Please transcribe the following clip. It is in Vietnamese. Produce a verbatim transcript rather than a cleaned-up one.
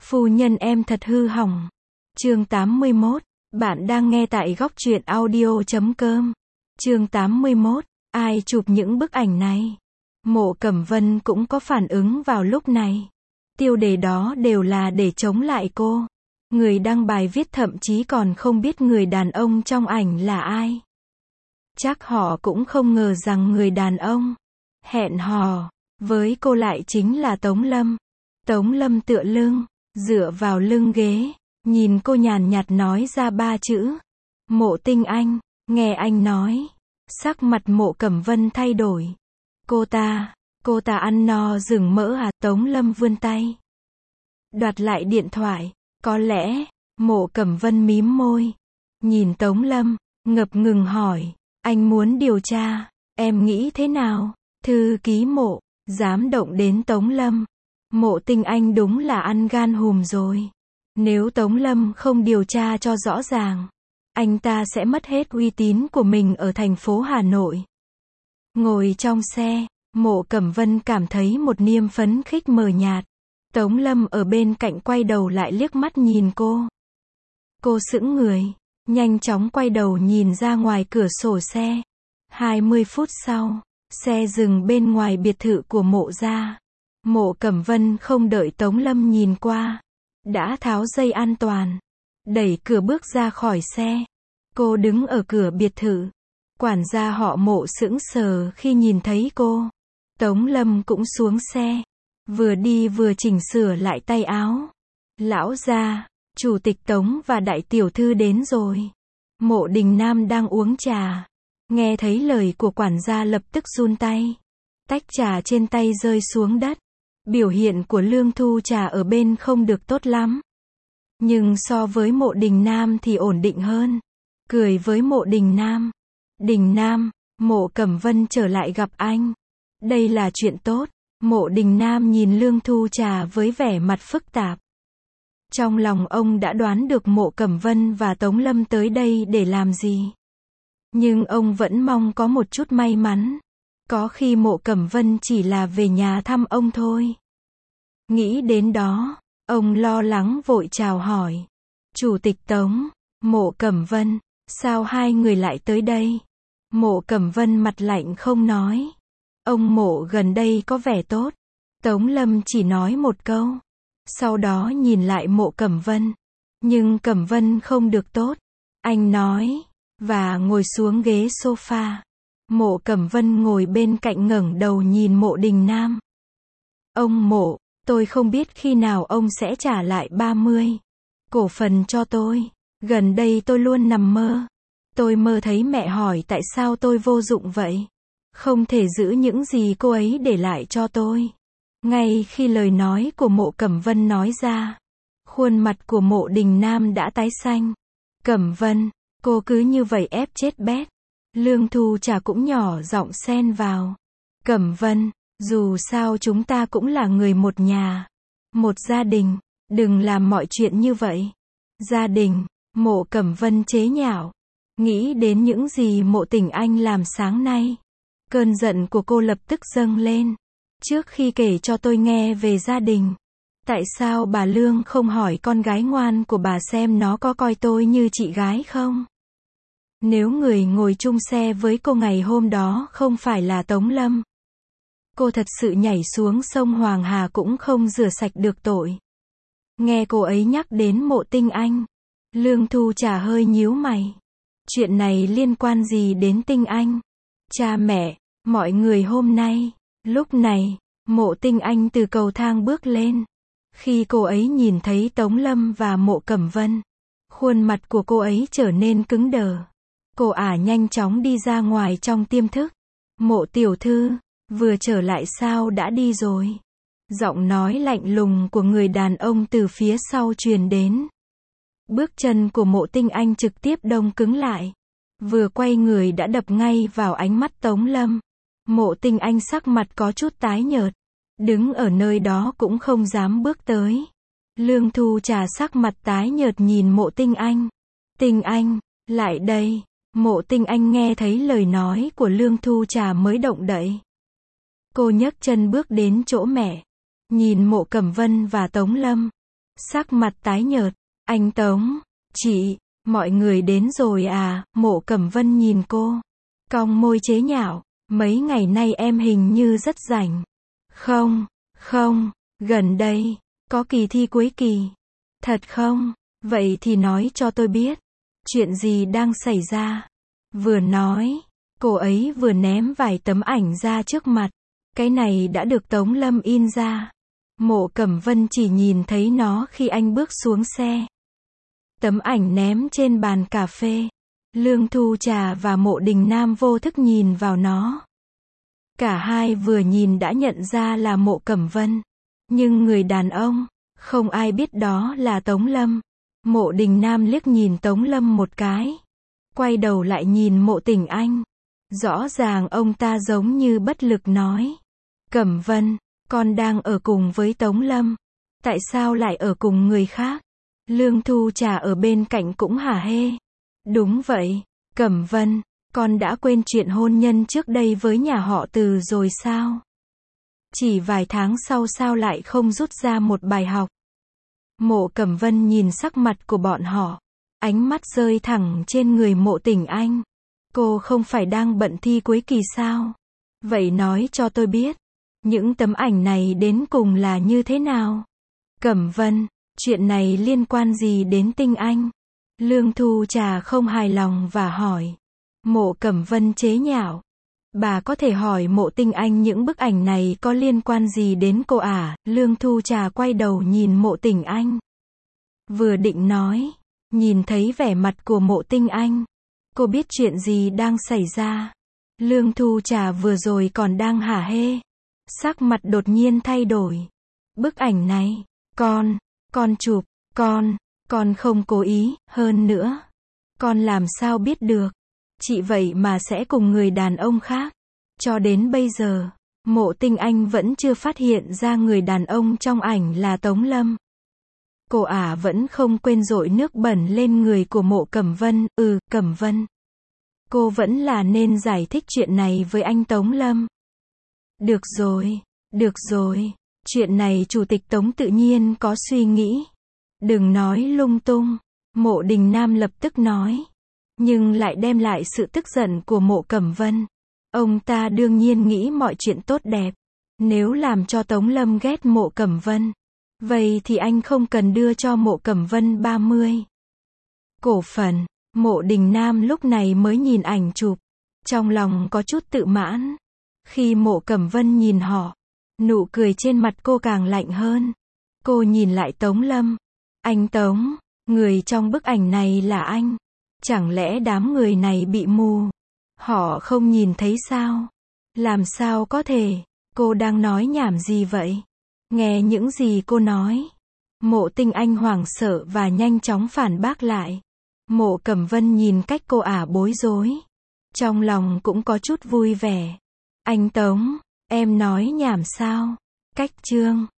Phu nhân em thật hư hỏng. Chương tám mươi mốt. Bạn đang nghe tại góc truyện audio chấm com. Chương tám mươi mốt. Ai chụp những bức ảnh này? Mộ Cẩm Vân cũng có phản ứng vào lúc này. Tiêu đề đó đều là để chống lại cô. Người đăng bài viết thậm chí còn không biết người đàn ông trong ảnh là ai. Chắc họ cũng không ngờ rằng người đàn ông hẹn hò với cô lại chính là Tống Lâm. Tống Lâm tựa lưng, dựa vào lưng ghế, nhìn cô nhàn nhạt nói ra ba chữ. Mộ Tinh Anh. Nghe anh nói, sắc mặt Mộ Cẩm Vân thay đổi. Cô ta, cô ta ăn no rừng mỡ à? Tống Lâm vươn tay, đoạt lại điện thoại. Có lẽ, Mộ Cẩm Vân mím môi, nhìn Tống Lâm, ngập ngừng hỏi, anh muốn điều tra, em nghĩ thế nào? Thư ký Mộ, dám động đến Tống Lâm. Mộ Tinh Anh đúng là ăn gan hùm rồi. Nếu Tống Lâm không điều tra cho rõ ràng, anh ta sẽ mất hết uy tín của mình ở thành phố Hà Nội. Ngồi trong xe, Mộ Cẩm Vân cảm thấy một niềm phấn khích mờ nhạt. Tống Lâm ở bên cạnh quay đầu lại liếc mắt nhìn cô. Cô sững người, nhanh chóng quay đầu nhìn ra ngoài cửa sổ xe. hai mươi phút sau, xe dừng bên ngoài biệt thự của Mộ gia. Mộ Cẩm Vân không đợi Tống Lâm nhìn qua, đã tháo dây an toàn, đẩy cửa bước ra khỏi xe. Cô đứng ở cửa biệt thự. Quản gia họ Mộ sững sờ khi nhìn thấy cô. Tống Lâm cũng xuống xe, vừa đi vừa chỉnh sửa lại tay áo. Lão gia, chủ tịch Tống và đại tiểu thư đến rồi. Mộ Đình Nam đang uống trà, nghe thấy lời của quản gia lập tức run tay. Tách trà trên tay rơi xuống đất. Biểu hiện của Lương Thu Trà ở bên không được tốt lắm. Nhưng so với Mộ Đình Nam thì ổn định hơn. Cười với Mộ Đình Nam. Đình Nam, Mộ Cẩm Vân trở lại gặp anh. Đây là chuyện tốt. Mộ Đình Nam nhìn Lương Thu Trà với vẻ mặt phức tạp. Trong lòng ông đã đoán được Mộ Cẩm Vân và Tống Lâm tới đây để làm gì. Nhưng ông vẫn mong có một chút may mắn. Có khi Mộ Cẩm Vân chỉ là về nhà thăm ông thôi. Nghĩ đến đó, ông lo lắng vội chào hỏi. Chủ tịch Tống, Mộ Cẩm Vân, sao hai người lại tới đây? Mộ Cẩm Vân mặt lạnh không nói. Ông Mộ gần đây có vẻ tốt. Tống Lâm chỉ nói một câu. Sau đó nhìn lại Mộ Cẩm Vân. Nhưng Cẩm Vân không được tốt. Anh nói, và ngồi xuống ghế sofa. Mộ Cẩm Vân ngồi bên cạnh ngẩng đầu nhìn Mộ Đình Nam. Ông Mộ, tôi không biết khi nào ông sẽ trả lại ba mươi cổ phần cho tôi. Gần đây tôi luôn nằm mơ. Tôi mơ thấy mẹ hỏi tại sao tôi vô dụng vậy. Không thể giữ những gì cô ấy để lại cho tôi. Ngay khi lời nói của Mộ Cẩm Vân nói ra, khuôn mặt của Mộ Đình Nam đã tái xanh. Cẩm Vân, cô cứ như vậy ép chết bét. Lương Thu Trà cũng nhỏ giọng xen vào. Cẩm Vân, dù sao chúng ta cũng là người một nhà, một gia đình, đừng làm mọi chuyện như vậy. Gia đình, Mộ Cẩm Vân chế nhạo. Nghĩ đến những gì Mộ Tình Anh làm sáng nay, cơn giận của cô lập tức dâng lên. Trước khi kể cho tôi nghe về gia đình, tại sao bà Lương không hỏi con gái ngoan của bà xem nó có coi tôi như chị gái không? Nếu người ngồi chung xe với cô ngày hôm đó không phải là Tống Lâm, cô thật sự nhảy xuống sông Hoàng Hà cũng không rửa sạch được tội. Nghe cô ấy nhắc đến Mộ Tinh Anh, Lương Thu Trà hơi nhíu mày. Chuyện này liên quan gì đến Tinh Anh? Cha mẹ, mọi người hôm nay. Lúc này, Mộ Tinh Anh từ cầu thang bước lên. Khi cô ấy nhìn thấy Tống Lâm và Mộ Cẩm Vân, khuôn mặt của cô ấy trở nên cứng đờ. Cô ả nhanh chóng đi ra ngoài trong tiềm thức. Mộ tiểu thư, vừa trở lại sao đã đi rồi? Giọng nói lạnh lùng của người đàn ông từ phía sau truyền đến. Bước chân của Mộ Tinh Anh trực tiếp đông cứng lại. Vừa quay người đã đập ngay vào ánh mắt Tống Lâm. Mộ Tinh Anh sắc mặt có chút tái nhợt. Đứng ở nơi đó cũng không dám bước tới. Lương Thu Trà sắc mặt tái nhợt nhìn Mộ Tinh Anh. Tinh Anh, lại đây. Mộ Tinh Anh nghe thấy lời nói của Lương Thu Trà mới động đậy. Cô nhấc chân bước đến chỗ mẹ. Nhìn Mộ Cẩm Vân và Tống Lâm. sắc mặt tái nhợt. Anh Tống, chị, mọi người đến rồi à, Mộ Cẩm Vân nhìn cô. Cong môi chế nhạo, mấy ngày nay em hình như rất rảnh. Không, không, gần đây, có kỳ thi cuối kỳ. Thật không? Vậy thì nói cho tôi biết. Chuyện gì đang xảy ra? Vừa nói, cô ấy vừa ném vài tấm ảnh ra trước mặt. Cái này đã được Tống Lâm in ra. Mộ Cẩm Vân chỉ nhìn thấy nó khi anh bước xuống xe. Tấm ảnh ném trên bàn cà phê. Lương Thu Trà và Mộ Đình Nam vô thức nhìn vào nó. Cả hai vừa nhìn đã nhận ra là Mộ Cẩm Vân. Nhưng người đàn ông, không ai biết đó là Tống Lâm. Mộ Đình Nam liếc nhìn Tống Lâm một cái. Quay đầu lại nhìn Mộ Tình Anh. Rõ ràng ông ta giống như bất lực nói. Cẩm Vân, con đang ở cùng với Tống Lâm. Tại sao lại ở cùng người khác? Lương Thu Trà ở bên cạnh cũng hả hê. Đúng vậy, Cẩm Vân, con đã quên chuyện hôn nhân trước đây với nhà họ Từ rồi sao? Chỉ vài tháng sau sao lại không rút ra một bài học? Mộ Cẩm Vân nhìn sắc mặt của bọn họ. Ánh mắt rơi thẳng trên người Mộ Tình Anh. Cô không phải đang bận thi cuối kỳ sao? Vậy nói cho tôi biết. Những tấm ảnh này đến cùng là như thế nào? Cẩm Vân, chuyện này liên quan gì đến Tinh Anh? Lương Thu Trà không hài lòng và hỏi. Mộ Cẩm Vân chế nhạo. Bà có thể hỏi Mộ Tinh Anh những bức ảnh này có liên quan gì đến cô à? Lương Thu Trà quay đầu nhìn Mộ Tình Anh. Vừa định nói, nhìn thấy vẻ mặt của Mộ Tinh Anh. Cô biết chuyện gì đang xảy ra. Lương Thu Trà vừa rồi còn đang hả hê. Sắc mặt đột nhiên thay đổi. Bức ảnh này, con, con chụp, con, con không cố ý, hơn nữa. Con làm sao biết được. Chị vậy mà sẽ cùng người đàn ông khác. Cho đến bây giờ, Mộ Tinh Anh vẫn chưa phát hiện ra người đàn ông trong ảnh là Tống Lâm. Cô ả vẫn không quên dội nước bẩn lên người của Mộ Cẩm Vân. Ừ, Cẩm Vân. Cô vẫn là nên giải thích chuyện này với anh Tống Lâm. Được rồi, được rồi. Chuyện này Chủ tịch Tống tự nhiên có suy nghĩ. Đừng nói lung tung. Mộ Đình Nam lập tức nói. Nhưng lại đem lại sự tức giận của Mộ Cẩm Vân. Ông ta đương nhiên nghĩ mọi chuyện tốt đẹp. Nếu làm cho Tống Lâm ghét Mộ Cẩm Vân, vậy thì anh không cần đưa cho Mộ Cẩm Vân ba mươi cổ phần. Mộ Đình Nam lúc này mới nhìn ảnh chụp. Trong lòng có chút tự mãn. Khi Mộ Cẩm Vân nhìn họ, nụ cười trên mặt cô càng lạnh hơn. Cô nhìn lại Tống Lâm. Anh Tống, người trong bức ảnh này là anh. Chẳng lẽ đám người này bị mù? Họ không nhìn thấy sao? Làm sao có thể? Cô đang nói nhảm gì vậy? Nghe những gì cô nói. Mộ Tinh Anh hoảng sợ và nhanh chóng phản bác lại. Mộ Cẩm Vân nhìn cách cô ả bối rối. Trong lòng cũng có chút vui vẻ. Anh Tống, em nói nhảm sao? Cách chương